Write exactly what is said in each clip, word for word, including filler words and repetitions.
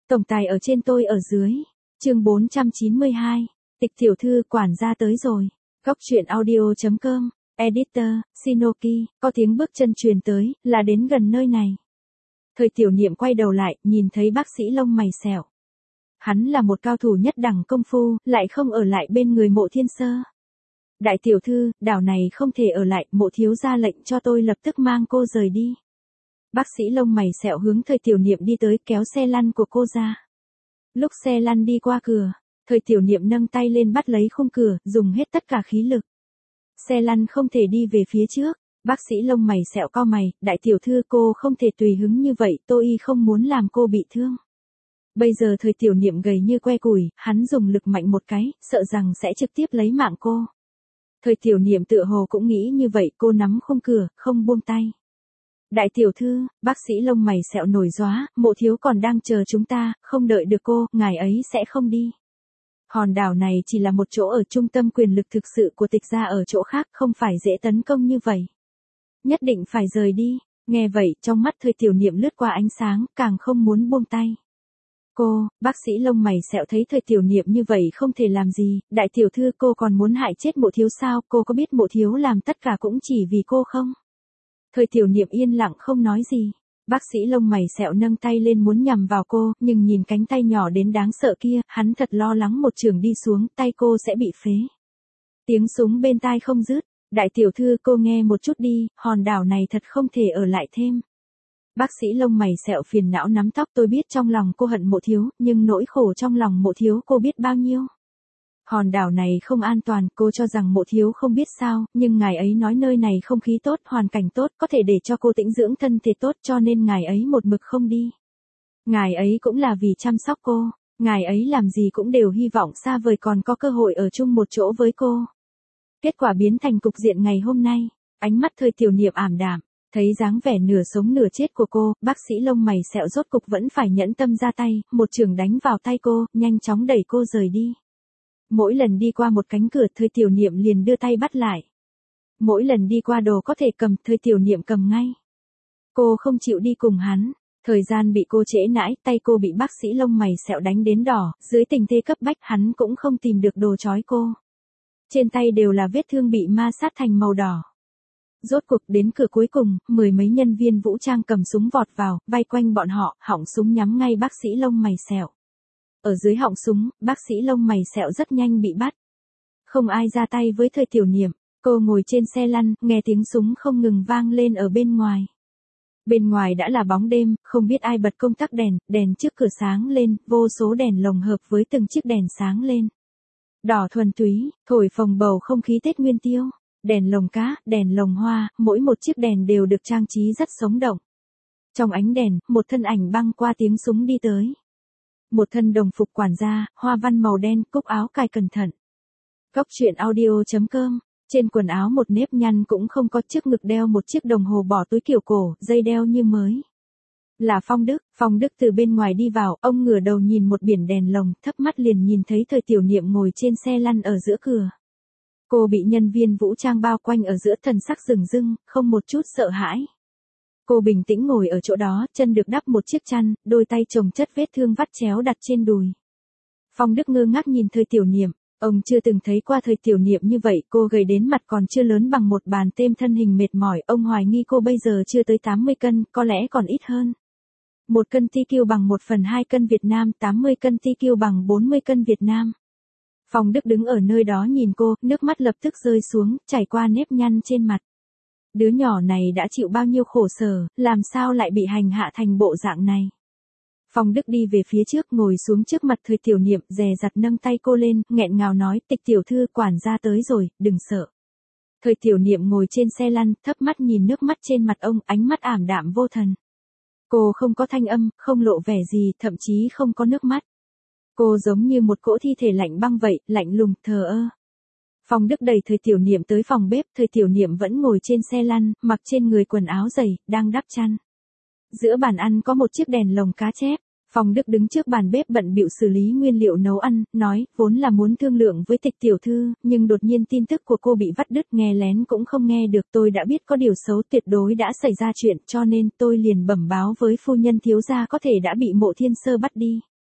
Tổng tài ở trên tôi ở dưới. Chương bốn trăm chín mươi hai. Tịch tiểu thư quản gia tới rồi. Góc truyện audio chấm com. Editor, Shinoki, có tiếng bước chân truyền tới, là đến gần nơi này. Thời tiểu niệm quay đầu lại, nhìn thấy bác sĩ lông mày sẹo. Hắn là một cao thủ nhất đẳng công phu, lại không ở lại bên người Mộ Thiên Sơ. Đại tiểu thư, đảo này không thể ở lại, Mộ thiếu gia lệnh cho tôi lập tức mang cô rời đi. Bác sĩ lông mày sẹo hướng thời tiểu niệm đi tới, kéo xe lăn của cô ra. Lúc xe lăn đi qua cửa, thời tiểu niệm nâng tay lên bắt lấy khung cửa, dùng hết tất cả khí lực. Xe lăn không thể đi về phía trước. Bác sĩ lông mày sẹo cau mày, đại tiểu thư cô không thể tùy hứng như vậy, tôi y không muốn làm cô bị thương. Bây giờ thời tiểu niệm gầy như que củi, hắn dùng lực mạnh một cái, sợ rằng sẽ trực tiếp lấy mạng cô. Thời tiểu niệm tựa hồ cũng nghĩ như vậy, cô nắm khung cửa, không buông tay. Đại tiểu thư, bác sĩ lông mày sẹo nổi gióa, Mộ thiếu còn đang chờ chúng ta, không đợi được cô, ngài ấy sẽ không đi. Hòn đảo này chỉ là một chỗ ở trung tâm quyền lực thực sự của Tịch gia, ở chỗ khác không phải dễ tấn công như vậy. Nhất định phải rời đi. Nghe vậy, trong mắt thời tiểu niệm lướt qua ánh sáng, càng không muốn buông tay. Cô, bác sĩ lông mày sẹo thấy thời tiểu niệm như vậy không thể làm gì, đại tiểu thư cô còn muốn hại chết Mộ thiếu sao, cô có biết Mộ thiếu làm tất cả cũng chỉ vì cô không? Thời tiểu niệm yên lặng không nói gì. Bác sĩ lông mày sẹo nâng tay lên muốn nhằm vào cô, nhưng nhìn cánh tay nhỏ đến đáng sợ kia, hắn thật lo lắng một chưởng đi xuống, tay cô sẽ bị phế. Tiếng súng bên tai không dứt. Đại tiểu thư cô nghe một chút đi, hòn đảo này thật không thể ở lại thêm. Bác sĩ lông mày sẹo phiền não nắm tóc, tôi biết trong lòng cô hận Mộ thiếu, nhưng nỗi khổ trong lòng Mộ thiếu cô biết bao nhiêu. Hòn đảo này không an toàn, cô cho rằng Mộ thiếu không biết sao, nhưng ngài ấy nói nơi này không khí tốt, hoàn cảnh tốt, có thể để cho cô tĩnh dưỡng thân thể tốt, cho nên ngài ấy một mực không đi. Ngài ấy cũng là vì chăm sóc cô, ngài ấy làm gì cũng đều hy vọng xa vời còn có cơ hội ở chung một chỗ với cô. Kết quả biến thành cục diện ngày hôm nay. Ánh mắt thời tiểu niệm ảm đạm, thấy dáng vẻ nửa sống nửa chết của cô, bác sĩ lông mày sẹo rốt cục vẫn phải nhẫn tâm ra tay, một chưởng đánh vào tay cô, nhanh chóng đẩy cô rời đi. Mỗi lần đi qua một cánh cửa, thời tiểu niệm liền đưa tay bắt lại. Mỗi lần đi qua đồ có thể cầm, thời tiểu niệm cầm ngay. Cô không chịu đi cùng hắn. Thời gian bị cô trễ nãi, tay cô bị bác sĩ lông mày sẹo đánh đến đỏ, dưới tình thế cấp bách hắn cũng không tìm được đồ trói cô. Trên tay đều là vết thương bị ma sát thành màu đỏ. Rốt cuộc đến cửa cuối cùng, mười mấy nhân viên vũ trang cầm súng vọt vào, vây quanh bọn họ, họng súng nhắm ngay bác sĩ lông mày sẹo. Ở dưới họng súng, bác sĩ lông mày sẹo rất nhanh bị bắt. Không ai ra tay với thời tiểu niệm, cô ngồi trên xe lăn, nghe tiếng súng không ngừng vang lên ở bên ngoài. Bên ngoài đã là bóng đêm, không biết ai bật công tắc đèn, đèn trước cửa sáng lên, vô số đèn lồng hợp với từng chiếc đèn sáng lên. Đỏ thuần túy, thổi phồng bầu không khí Tết Nguyên Tiêu, đèn lồng cá, đèn lồng hoa, mỗi một chiếc đèn đều được trang trí rất sống động. Trong ánh đèn, một thân ảnh băng qua tiếng súng đi tới. Một thân đồng phục quản gia, hoa văn màu đen, cúc áo cài cẩn thận. Góc truyện audio chấm com, trên quần áo một nếp nhăn cũng không có, trước ngực đeo một chiếc đồng hồ bỏ túi kiểu cổ, dây đeo như mới. Là Phong Đức. Phong Đức từ bên ngoài đi vào, ông ngửa đầu nhìn một biển đèn lồng, thấp mắt liền nhìn thấy thời tiểu niệm ngồi trên xe lăn ở giữa cửa. Cô bị nhân viên vũ trang bao quanh ở giữa, thần sắc rừng rưng, không một chút sợ hãi. Cô bình tĩnh ngồi ở chỗ đó, chân được đắp một chiếc chăn, đôi tay chồng chất vết thương vắt chéo đặt trên đùi. Phong Đức ngơ ngác nhìn thời tiểu niệm, ông chưa từng thấy qua thời tiểu niệm như vậy, cô gầy đến mặt còn chưa lớn bằng một bàn têm, thân hình mệt mỏi, ông hoài nghi cô bây giờ chưa tới tám mươi cân, có lẽ còn ít hơn. Một cân ti kiu bằng một phần hai cân Việt Nam, tám mươi cân ti kiu bằng bốn mươi cân Việt Nam. Phong Đức đứng ở nơi đó nhìn cô, nước mắt lập tức rơi xuống, chảy qua nếp nhăn trên mặt. Đứa nhỏ này đã chịu bao nhiêu khổ sở, làm sao lại bị hành hạ thành bộ dạng này. Phong Đức đi về phía trước, ngồi xuống trước mặt thời tiểu niệm, dè dặt nâng tay cô lên, nghẹn ngào nói, Tịch tiểu thư quản gia tới rồi, đừng sợ. Thời tiểu niệm ngồi trên xe lăn, thấp mắt nhìn nước mắt trên mặt ông, ánh mắt ảm đạm vô thần. Cô không có thanh âm, không lộ vẻ gì, thậm chí không có nước mắt. Cô giống như một cỗ thi thể lạnh băng vậy, lạnh lùng, thờ ơ. Phong Đức đẩy thời tiểu niệm tới phòng bếp, thời tiểu niệm vẫn ngồi trên xe lăn, mặc trên người quần áo dày, đang đắp chăn. Giữa bàn ăn có một chiếc đèn lồng cá chép. Phong Đức đứng trước bàn bếp bận bịu xử lý nguyên liệu nấu ăn, nói, vốn là muốn thương lượng với Tịch tiểu thư, nhưng đột nhiên tin tức của cô bị vắt đứt, nghe lén cũng không nghe được, tôi đã biết có điều xấu tuyệt đối đã xảy ra chuyện, cho nên tôi liền bẩm báo với phu nhân thiếu gia có thể đã bị Mộ Thiên Sơ bắt đi.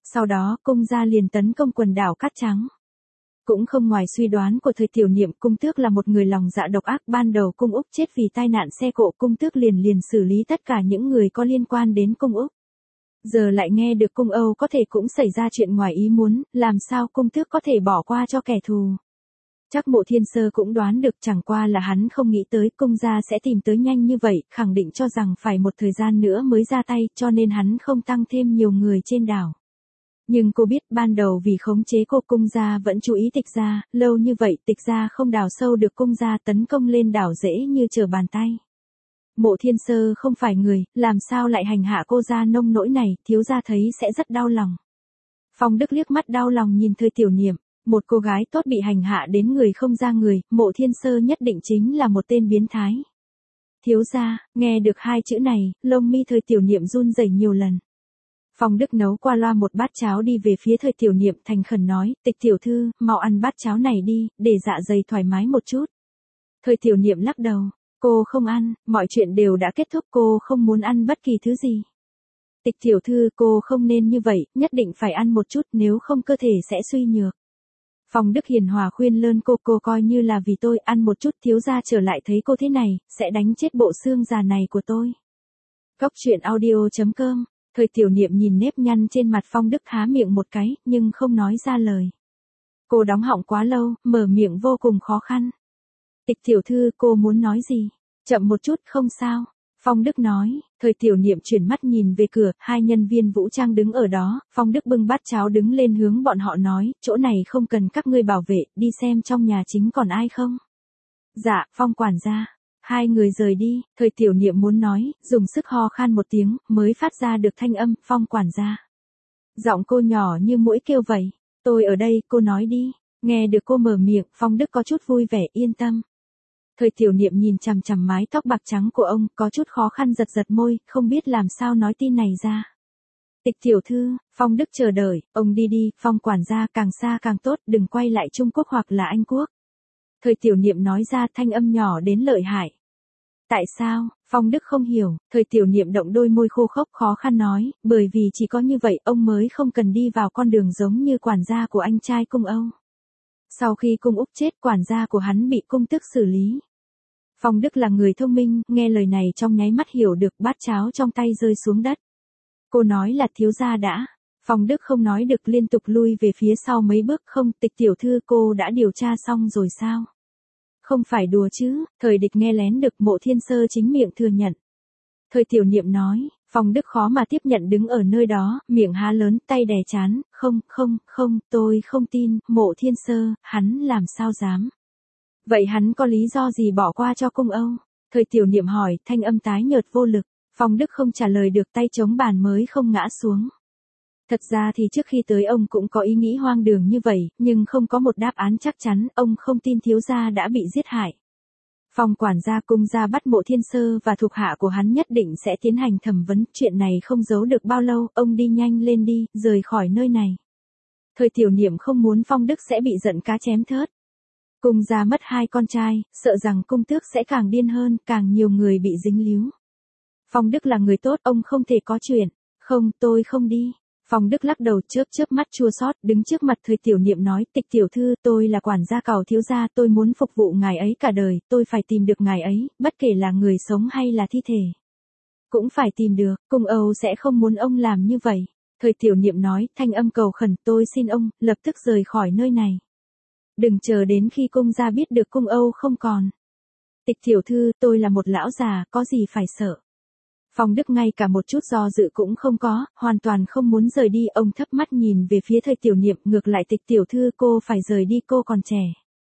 Sau đó cung gia liền tấn công quần đảo Cát Trắng. Cũng không ngoài suy đoán của Thời Tiểu Niệm, cung tước là một người lòng dạ độc ác. Ban đầu cung Úc chết vì tai nạn xe cộ, cung tước liền liền xử lý tất cả những người có liên quan đến cung Úc. Giờ lại nghe được cung Âu có thể cũng xảy ra chuyện ngoài ý muốn, làm sao cung tước có thể bỏ qua cho kẻ thù. Chắc Mộ Thiên Sơ cũng đoán được, chẳng qua là hắn không nghĩ tới cung gia sẽ tìm tới nhanh như vậy, khẳng định cho rằng phải một thời gian nữa mới ra tay, cho nên hắn không tăng thêm nhiều người trên đảo. Nhưng cô biết ban đầu vì khống chế cô, cung gia vẫn chú ý Tịch gia, lâu như vậy Tịch gia không đào sâu được cung gia, tấn công lên đảo dễ như trở bàn tay. Mộ Thiên Sơ không phải người, làm sao lại hành hạ cô gia nông nỗi này, thiếu gia thấy sẽ rất đau lòng. Phong Đức liếc mắt đau lòng nhìn Thời Tiểu Niệm, một cô gái tốt bị hành hạ đến người không ra người, Mộ Thiên Sơ nhất định chính là một tên biến thái. Thiếu gia, nghe được hai chữ này, lông mi Thời Tiểu Niệm run rẩy nhiều lần. Phong Đức nấu qua loa một bát cháo đi về phía Thời Tiểu Niệm, thành khẩn nói, Tịch tiểu thư, mau ăn bát cháo này đi, để dạ dày thoải mái một chút. Thời Tiểu Niệm lắc đầu, cô không ăn, mọi chuyện đều đã kết thúc, cô không muốn ăn bất kỳ thứ gì. Tịch tiểu thư, cô không nên như vậy, nhất định phải ăn một chút, nếu không cơ thể sẽ suy nhược. Phong Đức hiền hòa khuyên lơn cô, cô coi như là vì tôi, ăn một chút, thiếu gia trở lại thấy cô thế này, sẽ đánh chết bộ xương già này của tôi. Góc truyện audio chấm com. Thời Tiểu Niệm nhìn nếp nhăn trên mặt Phong Đức, há miệng một cái, nhưng không nói ra lời. Cô đóng họng quá lâu, mở miệng vô cùng khó khăn. Tịch tiểu thư, cô muốn nói gì? Chậm một chút, không sao. Phong Đức nói. Thời Tiểu Niệm chuyển mắt nhìn về cửa, hai nhân viên vũ trang đứng ở đó. Phong Đức bưng bát cháo đứng lên hướng bọn họ nói, chỗ này không cần các ngươi bảo vệ, đi xem trong nhà chính còn ai không. Dạ, Phong quản gia. Hai người rời đi, Thời Tiểu Niệm muốn nói, dùng sức ho khan một tiếng, mới phát ra được thanh âm, Phong quản gia. Giọng cô nhỏ như muỗi kêu vậy, tôi ở đây, cô nói đi. Nghe được cô mở miệng, Phong Đức có chút vui vẻ, yên tâm. Thời Tiểu Niệm nhìn chằm chằm mái tóc bạc trắng của ông, có chút khó khăn giật giật môi, không biết làm sao nói tin này ra. Tịch tiểu thư, Phong Đức chờ đợi, ông đi đi, Phong quản gia, càng xa càng tốt, đừng quay lại Trung Quốc hoặc là Anh Quốc. Thời Tiểu Niệm nói ra, thanh âm nhỏ đến lợi hại. Tại sao? Phong Đức không hiểu, Thời Tiểu Niệm động đôi môi khô khốc khó khăn nói, bởi vì chỉ có như vậy ông mới không cần đi vào con đường giống như quản gia của anh trai cung Âu. Sau khi cung Úc chết, quản gia của hắn bị cung tước xử lý. Phong Đức là người thông minh, nghe lời này trong nháy mắt hiểu được, bát cháo trong tay rơi xuống đất. Cô nói là thiếu gia đã. Phong Đức không nói được, liên tục lui về phía sau mấy bước, không, Tịch tiểu thư, cô đã điều tra xong rồi sao? Không phải đùa chứ, Thời Địch nghe lén được, Mộ Thiên Sơ chính miệng thừa nhận. Thời Tiểu Niệm nói, Phong Đức khó mà tiếp nhận, đứng ở nơi đó, miệng há lớn, tay đè chán, không, không, không, tôi không tin, Mộ Thiên Sơ, hắn làm sao dám. Vậy hắn có lý do gì bỏ qua cho cung Âu? Thời Tiểu Niệm hỏi, thanh âm tái nhợt vô lực. Phong Đức không trả lời được, tay chống bàn mới không ngã xuống. Thật ra thì trước khi tới ông cũng có ý nghĩ hoang đường như vậy, nhưng không có một đáp án chắc chắn, ông không tin thiếu gia đã bị giết hại. Phong quản gia cung gia bắt Mộ Thiên Sơ và thuộc hạ của hắn nhất định sẽ tiến hành thẩm vấn, chuyện này không giấu được bao lâu, ông đi nhanh lên đi, rời khỏi nơi này. Thời Tiểu Niệm không muốn Phong Đức sẽ bị giận cá chém thớt. Cung gia mất hai con trai, sợ rằng cung tước sẽ càng điên hơn, càng nhiều người bị dính líu. Phong Đức là người tốt, ông không thể có chuyện. Không, tôi không đi. Phong Đức lắc đầu, chớp chớp mắt chua xót, đứng trước mặt Thời Tiểu Niệm nói, Tịch tiểu thư, tôi là quản gia cầu thiếu gia, tôi muốn phục vụ ngài ấy cả đời, tôi phải tìm được ngài ấy, bất kể là người sống hay là thi thể. Cũng phải tìm được, cung Âu sẽ không muốn ông làm như vậy. Thời Tiểu Niệm nói, thanh âm cầu khẩn, tôi xin ông, lập tức rời khỏi nơi này. Đừng chờ đến khi cung gia biết được cung Âu không còn. Tịch tiểu thư, tôi là một lão già, có gì phải sợ. Phong Đức ngay cả một chút do dự cũng không có, hoàn toàn không muốn rời đi, ông thấp mắt nhìn về phía Thời Tiểu Niệm, ngược lại Tịch tiểu thư, cô phải rời đi, cô còn trẻ.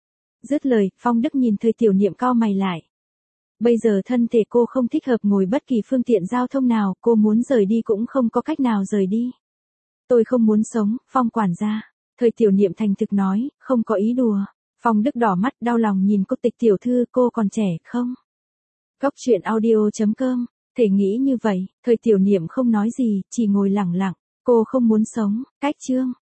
Dứt lời, Phong Đức nhìn Thời Tiểu Niệm cau mày lại. Bây giờ thân thể cô không thích hợp ngồi bất kỳ phương tiện giao thông nào, cô muốn rời đi cũng không có cách nào rời đi. Tôi không muốn sống, Phong quản gia. Thời Tiểu Niệm thành thực nói, không có ý đùa. Phong Đức đỏ mắt đau lòng nhìn cô, Tịch tiểu thư, cô còn trẻ không? Góc truyện audio chấm com. Thể nghĩ như vậy, Thời Tiểu Niệm không nói gì, chỉ ngồi lặng lặng. Cô không muốn sống, cách chương.